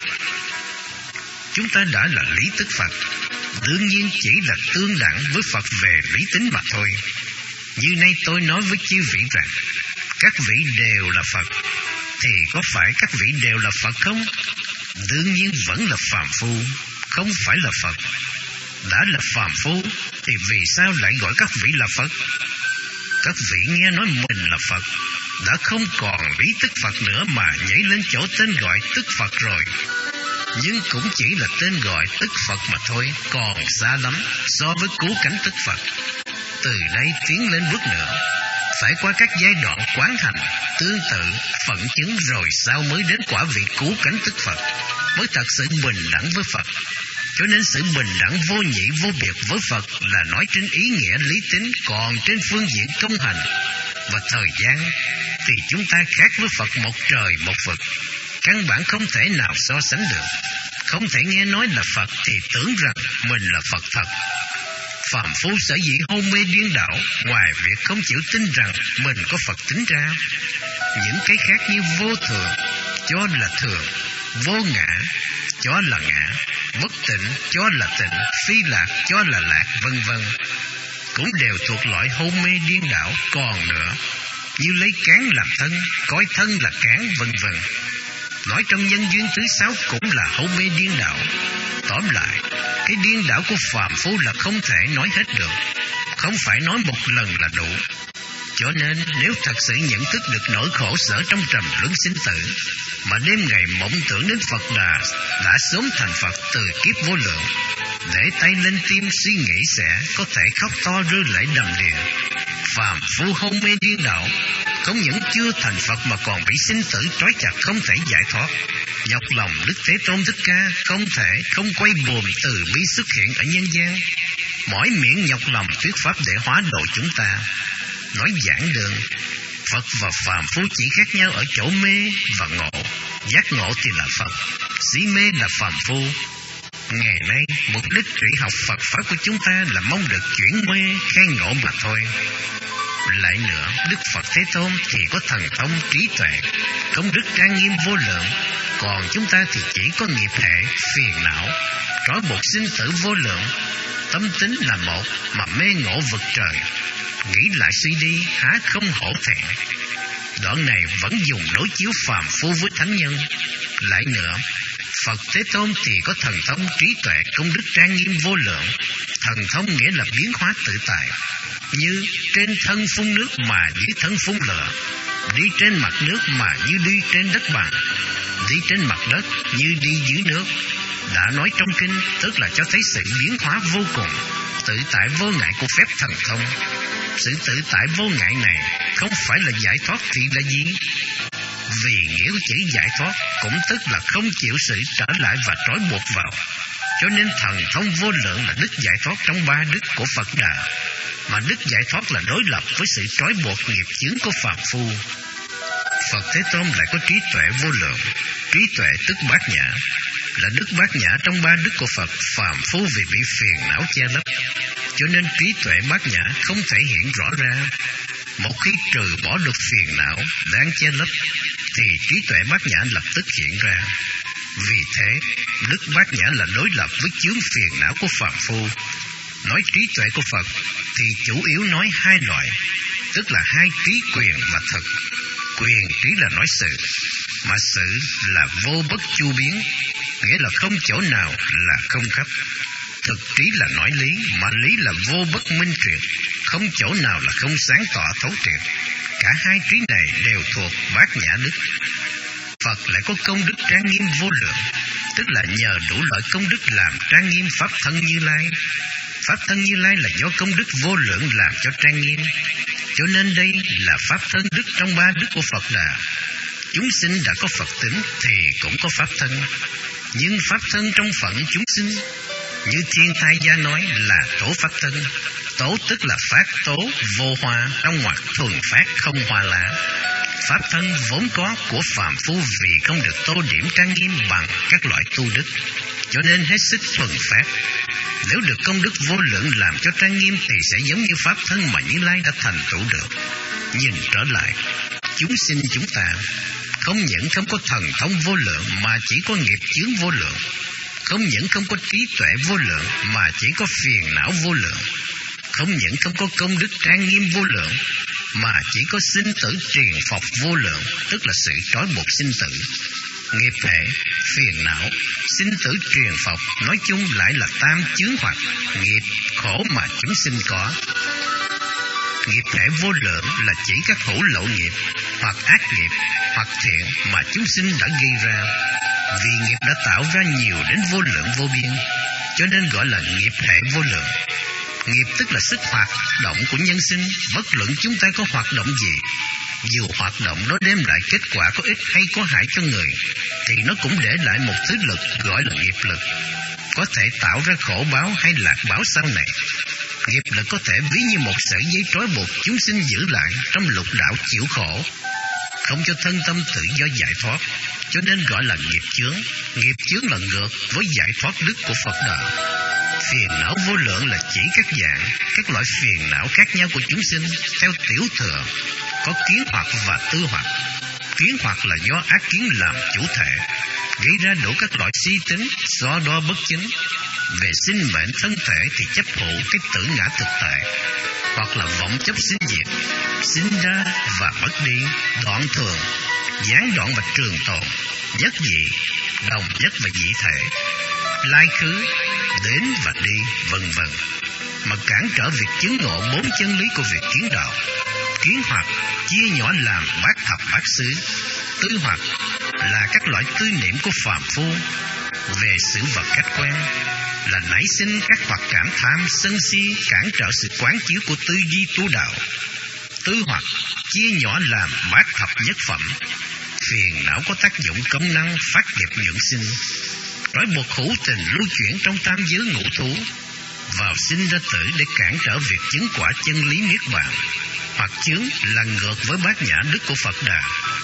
Chúng ta đã là lý tức Phật, đương nhiên chỉ là tương đẳng với Phật về lý tính mà thôi. Như nay tôi nói với chư vị rằng các vị đều là Phật, thì có phải các vị đều là Phật không? Đương nhiên vẫn là phàm phu, không phải là Phật. Đã là phàm phu thì vì sao lại gọi các vị là Phật? Các vị nghe nói mình là Phật, đã không còn lý tức Phật nữa mà nhảy lên chỗ tên gọi tức Phật rồi. Nhưng cũng chỉ là tên gọi tức Phật mà thôi, còn xa lắm so với cứu cánh tức Phật. Từ đây tiến lên bước nữa, phải qua các giai đoạn quán hành tương tự, phận chứng, rồi sau mới đến quả vị cứu cánh tức Phật, mới thật sự bình đẳng với Phật. Cho nên sự bình đẳng vô nhị vô biệt với Phật là nói trên ý nghĩa lý tính, còn trên phương diện công hành và thời gian thì chúng ta khác với Phật một trời một vực, căn bản không thể nào so sánh được. Không thể nghe nói là Phật thì tưởng rằng mình là Phật thật. Phàm phu sở dĩ hôn mê điên đảo, ngoài việc không chịu tin rằng mình có Phật tính ra, những cái khác như vô thường cho là thường, vô ngã cho là ngã, bất tịnh cho là tịnh, phi lạc cho là lạc, vân vân, cũng đều thuộc loại hôn mê điên đảo. Còn nữa, như lấy cán làm thân, coi thân là cán, vân vân, nói trong nhân duyên thứ sáu cũng là hôn mê điên đảo. Tóm lại, cái điên đảo của phàm phu là không thể nói hết được, không phải nói một lần là đủ. Cho nên nếu thật sự nhận thức được nỗi khổ sở trong trầm luân sinh tử, mà đêm ngày mộng tưởng đến Phật Đà đã sớm thành Phật từ kiếp vô lượng, để tay lên tim suy nghĩ sẽ có thể khóc to rơi lệ đầm đìa. Phàm phu hôn mê điên đảo, không những chưa thành Phật mà còn bị sinh tử trói chặt, không thể giải thoát. Nhọc lòng Đức Thế Tôn Thích Ca không thể không quay buồm từ bi xuất hiện ở nhân gian, mỏi miệng nhọc lòng thuyết pháp để hóa độ chúng ta. Nói giảng đường, Phật và phàm phu chỉ khác nhau ở chỗ mê và ngộ. Giác ngộ thì là Phật, si mê là phàm phu. Ngày nay mục đích trị học Phật pháp của chúng ta là mong được chuyển mê khai ngộ mà thôi. Lại nữa, Đức Phật Thế Tôn thì có thần thông trí tuệ, công đức trang nghiêm vô lượng, còn chúng ta thì chỉ có nghiệp hệ phiền não, trói buộc sinh tử vô lượng. Tâm tính là một mà mê ngộ vực trời, nghĩ lại suy đi há không hổ thẹn. Đoạn này vẫn dùng đối chiếu phàm phu với thánh nhân. Lại nữa, Phật Thế Tôn thì có thần thông trí tuệ, công đức trang nghiêm vô lượng. Thần thông nghĩa là biến hóa tự tại, như trên thân phun nước mà dưới thân phun lửa, đi trên mặt nước mà như đi trên đất bằng, đi trên mặt đất như đi dưới nước. Đã nói trong kinh, tức là cho thấy sự biến hóa vô cùng, tự tại vô ngại của phép thần thông. Sự tự tại vô ngại này không phải là giải thoát thì là gì? Vì nghĩa của chữ giải thoát cũng tức là không chịu sự trở lại và trói buộc vào. Cho nên thần thông vô lượng là đức giải thoát trong ba đức của Phật Đà, mà đức giải thoát là đối lập với sự trói buộc nghiệp chướng của phàm phu. Phật Thế Tôn lại có trí tuệ vô lượng. Trí tuệ tức bát nhã, là đức bát nhã trong ba đức của Phật. Phàm phu vì bị phiền não che lấp, cho nên trí tuệ bát nhã không thể hiện rõ ra. Một khi trừ bỏ được phiền não đang che lấp, thì trí tuệ bát nhã lập tức hiện ra. Vì thế, đức bát nhã là đối lập với chướng phiền não của phàm phu. nói trí tuệ của Phật thì chủ yếu nói hai loại, tức là hai trí quyền và thực. Quyền trí là nói sự, mà sự là vô bất chu biến, nghĩa là không chỗ nào là không khắp. Thực trí là nói lý, mà lý là vô bất minh triệt, không chỗ nào là không sáng tỏ thấu triệt. Cả hai trí này đều thuộc Bát Nhã Đức. Phật lại có công đức trang nghiêm vô lượng, tức là nhờ đủ loại công đức làm trang nghiêm Pháp thân Như Lai. Pháp thân Như Lai là do công đức vô lượng làm cho trang nghiêm, cho nên đây là Pháp thân đức trong ba đức của Phật Đà. Chúng sinh đã có Phật tính thì cũng có Pháp thân, nhưng Pháp thân trong phận chúng sinh, như Thiên Thai Gia nói là tổ Pháp thân. Tố tức là phát tố vô hoa, trong ngoặc thuần phát không hoa lá. Pháp thân vốn có của phàm phu vì không được tô điểm trang nghiêm bằng các loại tu đức, cho nên hết sức thuần phát. Nếu được công đức vô lượng làm cho trang nghiêm thì sẽ giống như Pháp thân mà Như Lai đã thành tựu được. Nhìn trở lại, chúng sinh chúng ta không những không có thần thông vô lượng mà chỉ có nghiệp chướng vô lượng, không những không có trí tuệ vô lượng mà chỉ có phiền não vô lượng, không những không có công đức trang nghiêm vô lượng mà chỉ có sinh tử triền phộc vô lượng, tức là sự trói buộc sinh tử. Nghiệp hệ, phiền não, sinh tử triền phộc nói chung lại là tam chướng hoặc nghiệp khổ mà chúng sinh có. Nghiệp thể vô lượng là chỉ các hữu lậu nghiệp, hoặc ác nghiệp, hoặc thiện mà chúng sinh đã gây ra. Vì nghiệp đã tạo ra nhiều đến vô lượng vô biên, cho nên gọi là nghiệp hệ vô lượng. Nghiệp tức là sức hoạt động của nhân sinh, bất luận chúng ta có hoạt động gì, dù hoạt động đó đem lại kết quả có ích hay có hại cho người, thì nó cũng để lại một thứ lực gọi là nghiệp lực, có thể tạo ra khổ báo hay lạc báo sau này. Nghiệp lực có thể ví như một sợi dây trói buộc chúng sinh giữ lại trong lục đạo chịu khổ, không cho thân tâm tự do giải thoát, cho nên gọi là nghiệp chướng. Nghiệp chướng là ngược với giải thoát đức của Phật Đà. Phiền não vô lượng là chỉ các dạng, các loại phiền não khác nhau của chúng sinh theo tiểu thừa, có kiến hoặc và tư hoặc. Kiến hoặc là do ác kiến làm chủ thể, gây ra đủ các loại si tính, so đo bất chính. Về sinh mệnh thân thể thì chấp hữu cái tử ngã thực tại, hoặc là vọng chấp sinh diệt, sinh ra và mất đi, đoạn thường, gián đoạn và trường tồn, nhất dị, đồng nhất và dị thể, lai khứ, đến và đi, vân vân, mà cản trở việc chứng ngộ bốn chân lý của việc kiến đạo. Kiến hoặc chia nhỏ làm bát thập bát xứ. Tư hoặc là các loại tư niệm của phàm phu về sự vật khách quen, là nảy sinh các hoặc cảm tham sân si, cản trở sự quán chiếu của tư duy tu đạo. Tư hoặc chia nhỏ làm bát thập nhất phẩm. Phiền não có tác dụng công năng phát nghiệp dưỡng sinh, trói buộc hữu tình lưu chuyển trong tam giới ngũ thú, vào sinh ra tử để cản trở việc chứng quả chân lý niết bàn. Hoặc chướng là ngược với bát nhã đức của Phật Đà.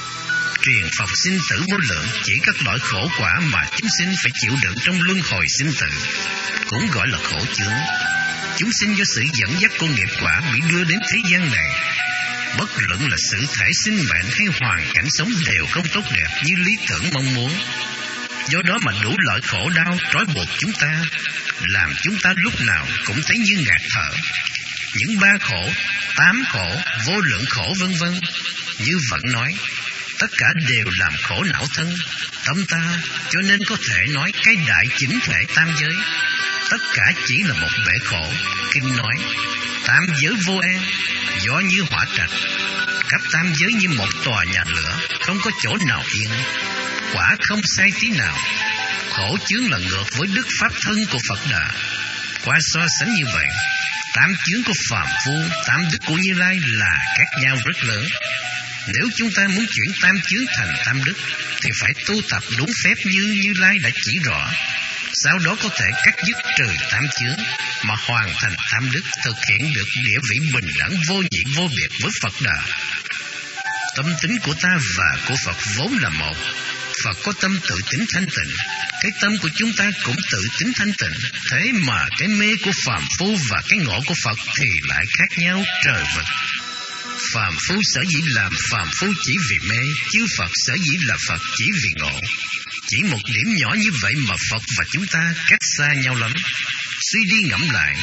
Triền phộc sinh tử vô lượng chỉ các loại khổ quả mà chúng sinh phải chịu đựng trong luân hồi sinh tử, cũng gọi là khổ chướng. Chúng sinh do sự dẫn dắt của nghiệp quả bị đưa đến thế gian này, bất luận là sự thể sinh mệnh hay hoàn cảnh sống đều không tốt đẹp như lý tưởng mong muốn. Do đó mà đủ loại khổ đau trói buộc chúng ta, làm chúng ta lúc nào cũng thấy như ngạt thở. Những ba khổ, tám khổ, vô lượng khổ vân vân, như vẫn nói, tất cả đều làm khổ não thân, tâm ta, cho nên có thể nói cái đại chính thể tam giới, tất cả chỉ là một bể khổ. Kinh nói, tam giới vô an, gió như hỏa trạch, khắp tam giới như một tòa nhà lửa, không có chỗ nào yên. Quả không sai tí nào. Khổ chướng là ngược với đức pháp thân của Phật Đà. Qua so sánh như vậy, tám chướng của phàm phu, tám đức của Như Lai là khác nhau rất lớn. Nếu chúng ta muốn chuyển tam chướng thành tam đức thì phải tu tập đúng phép như Như Lai đã chỉ rõ, sau đó có thể cắt dứt trừ tam chướng mà hoàn thành tam đức, thực hiện được địa vị bình đẳng vô nhị vô biệt với Phật Đà. Tâm tính của ta và của Phật vốn là một. Phật có tâm tự tính thanh tịnh, cái tâm của chúng ta cũng tự tính thanh tịnh. Thế mà cái mê của phàm phu và cái ngộ của Phật thì lại khác nhau trời vực. Phàm phu sở dĩ làm phàm phu chỉ vì mê, chứ Phật sở dĩ là Phật chỉ vì ngộ. Chỉ một điểm nhỏ như vậy mà Phật và chúng ta cách xa nhau lắm. Suy đi ngẫm lại,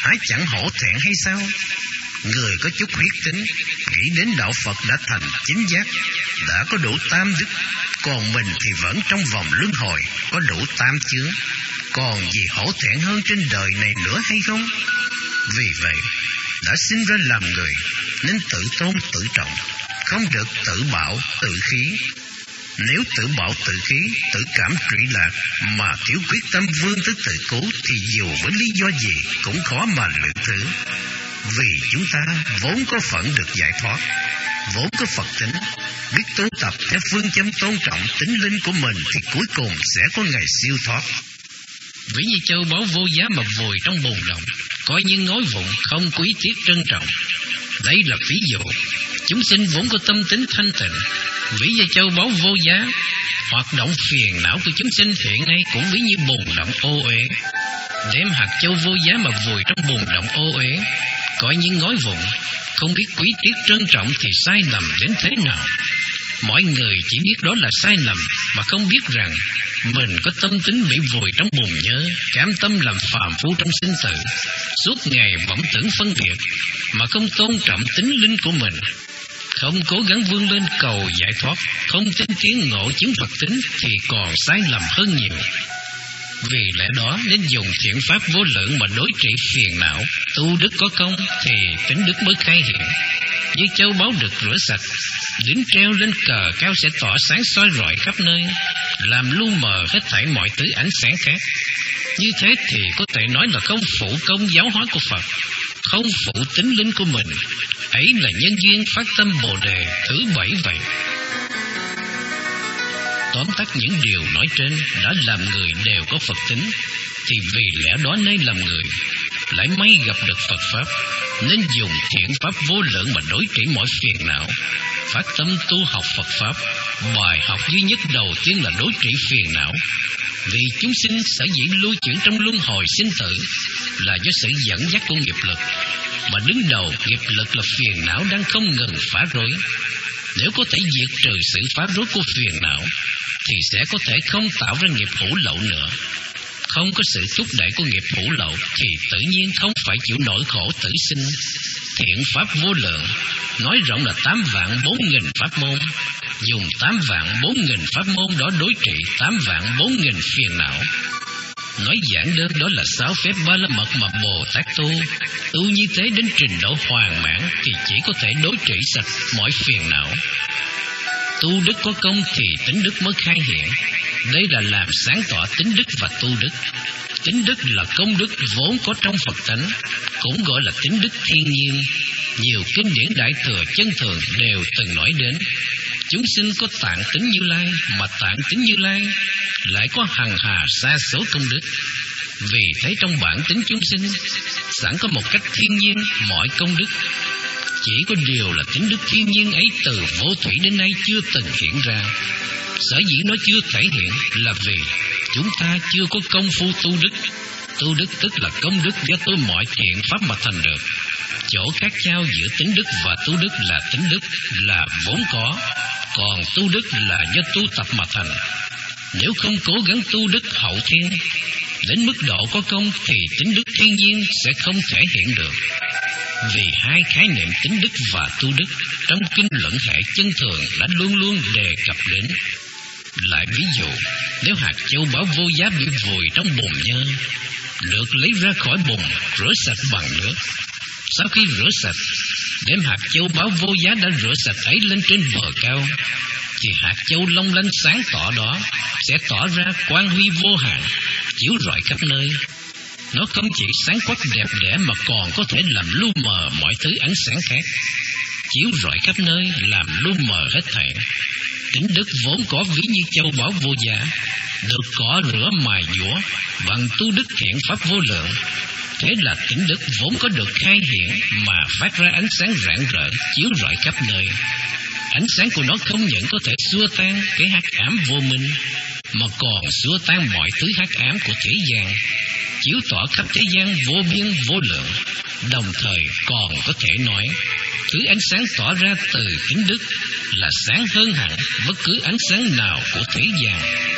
há chẳng hổ thẹn hay sao? Người có chút huyết tính, nghĩ đến đạo Phật đã thành chính giác, đã có đủ tam đức, còn mình thì vẫn trong vòng luân hồi, có đủ tam chướng, còn gì hổ thẹn hơn trên đời này nữa hay không? Vì vậy, đã sinh ra làm người, nên tự tôn tự trọng, không được tự bạo tự khí. Nếu tự bạo tự khí, tự cảm trụy lạc mà thiếu quyết tâm vươn tới tự cứu, thì dù với lý do gì cũng khó mà lượng thứ. Vì chúng ta vốn có phận được giải thoát, vốn có Phật tính, biết tu tập theo phương châm tôn trọng tính linh của mình, thì cuối cùng sẽ có ngày siêu thoát. Ví như châu báu vô giá mà vùi trong bùn rộng, coi như ngói vụn không quý tiếc trân trọng. Đây là ví dụ. Chúng sinh vốn có tâm tính thanh tịnh, ví như châu báu vô giá. Hoạt động phiền não của chúng sinh hiện nay cũng ví như bùn động ô uế. Đem hạt châu vô giá mà vùi trong bùn động ô uế, coi như ngói vụn, không biết quý tiếc trân trọng, thì sai lầm đến thế nào. Mọi người chỉ biết đó là sai lầm, mà không biết rằng mình có tâm tính bị vùi trong bùn nhơ, cảm tâm làm phàm phu trong sinh tử, suốt ngày vọng tưởng phân biệt, mà không tôn trọng tính linh của mình, không cố gắng vươn lên cầu giải thoát, không tinh tiến ngộ chứng Phật tính, thì còn sai lầm hơn nhiều. Vì lẽ đó nên dùng thiện pháp vô lượng mà đối trị phiền não. Tu đức có công thì tính đức mới khai hiện. Như châu báu được rửa sạch, đính treo lên cờ cao sẽ tỏa sáng soi rọi khắp nơi, làm lu mờ hết thảy mọi thứ ánh sáng khác. Như thế thì có thể nói là không phụ công giáo hóa của Phật, không phụ tính linh của mình. Ấy là nhân duyên phát tâm Bồ Đề thứ bảy vậy. Tóm tắt những điều nói trên, đã làm người đều có Phật tính, thì vì lẽ đó nay làm người lại may gặp được Phật Pháp, nên dùng thiện pháp vô lượng mà đối trị mọi phiền não, phát tâm tu học Phật Pháp. Bài học duy nhất đầu tiên là đối trị phiền não. Vì chúng sinh sở dĩ lưu chuyển trong luân hồi sinh tử là do sự dẫn dắt của nghiệp lực, mà đứng đầu nghiệp lực là phiền não đang không ngừng phá rối. Nếu có thể diệt trừ sự phá rối của phiền não, thì sẽ có thể không tạo ra nghiệp hữu lậu nữa. Không có sự thúc đẩy của nghiệp hữu lậu thì tự nhiên không phải chịu nỗi khổ tử sinh. Thiện pháp vô lượng, nói rộng là tám vạn bốn nghìn pháp môn. Dùng tám vạn bốn nghìn pháp môn đó đối trị tám vạn bốn nghìn phiền não. Nói giản đơn đó là sáu phép ba la mật mà Bồ Tát tu. Tu như thế đến trình độ hoàn mãn thì chỉ có thể đối trị sạch mọi phiền não. Tu đức có công thì tính đức mới khai hiện. Đây là làm sáng tỏ tính đức và tu đức. Tính đức là công đức vốn có trong Phật tánh, cũng gọi là tính đức thiên nhiên. Nhiều kinh điển Đại Thừa Chân Thường đều từng nói đến. Chúng sinh có tạng tính Như Lai, mà tạng tính Như Lai lại có hằng hà sa số công đức. Vì thế trong bản tính chúng sinh sẵn có một cách thiên nhiên mọi công đức. Chỉ có điều là tính đức thiên nhiên ấy từ vô thủy đến nay chưa từng hiện ra. Sở dĩ nó chưa thể hiện là vì chúng ta chưa có công phu tu đức. Tu đức tức là công đức do tu mọi thiện pháp mà thành được. Chỗ khác nhau giữa tính đức và tu đức là tính đức là vốn có, còn tu đức là do tu tập mà thành. Nếu không cố gắng tu đức hậu thiên đến mức độ có công thì tính đức thiên nhiên sẽ không thể hiện được. Vì hai khái niệm tính đức và tu đức trong kinh Luận Hệ Chân Thường đã luôn luôn đề cập đến. Lại ví dụ, nếu hạt châu báu vô giá bị vùi trong bùn nhơ, lượt lấy ra khỏi bùn, rửa sạch bằng nước. Sau khi rửa sạch, đem hạt châu báu vô giá đã rửa sạch ấy lên trên bờ cao, thì hạt châu long lanh sáng tỏ đó sẽ tỏ ra quang huy vô hạn, chiếu rọi khắp nơi. Nó không chỉ sáng quắc đẹp đẽ mà còn có thể làm lu mờ mọi thứ ánh sáng khác, chiếu rọi khắp nơi, làm lu mờ hết thảy. Tính đức vốn có ví như châu báu vô giá, được cỏ rửa mài dũa bằng tu đức thiện pháp vô lượng. Thế là tính đức vốn có được khai hiện mà phát ra ánh sáng rạng rỡ, chiếu rọi khắp nơi. Ánh sáng của nó không những có thể xua tan cái hắc ám vô minh, mà còn xua tan mọi thứ hắc ám của thế gian, chiếu tỏ khắp thế gian vô biên vô lượng. Đồng thời còn có thể nói, thứ ánh sáng tỏ ra từ tính đức là sáng hơn hẳn bất cứ ánh sáng nào của thế gian.